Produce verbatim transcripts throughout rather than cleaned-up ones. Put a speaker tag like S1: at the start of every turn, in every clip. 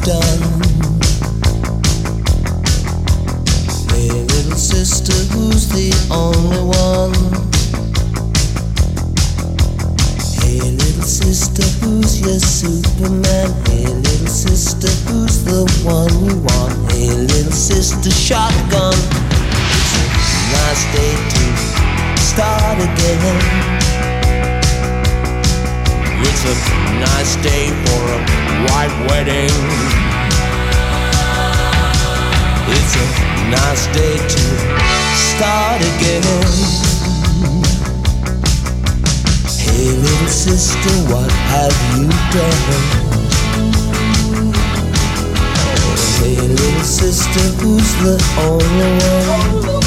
S1: done. Hey little sister, who's the only one? Hey little sister, who's your Superman? Hey little sister, who's the one you want? Hey little sister, shotgun. It's a nice day to start again. It's a nice day for a white wedding. It's a nice day to start again. Hey little sister, what have you done? Hey little sister, who's the only one?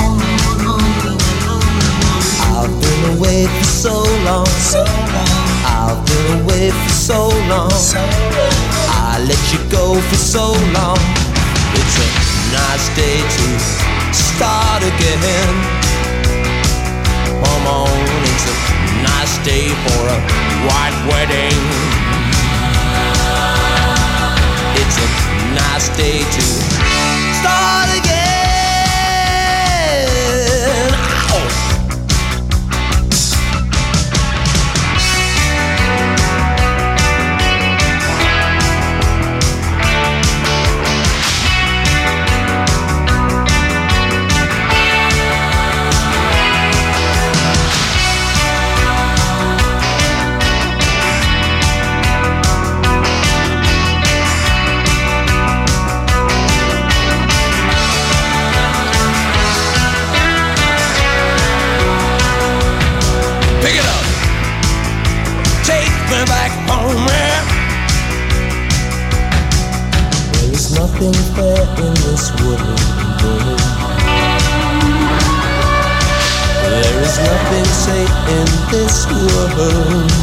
S1: I've been away for so long, so long. I've been away for so long. I let you go for so long. It's a nice day to start again. Come on, it's a nice day for a white wedding. It's a nice day to start again. Ow! Back home, yeah. There is nothing fair in this world. There is nothing safe in this world.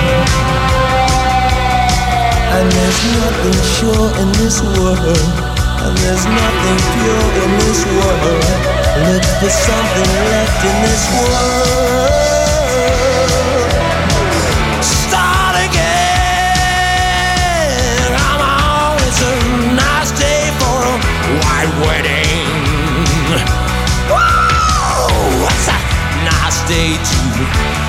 S1: And there's nothing sure in this world. And there's nothing pure in this world. Look for something left in this world. White wedding. Whoa, it's a nice day to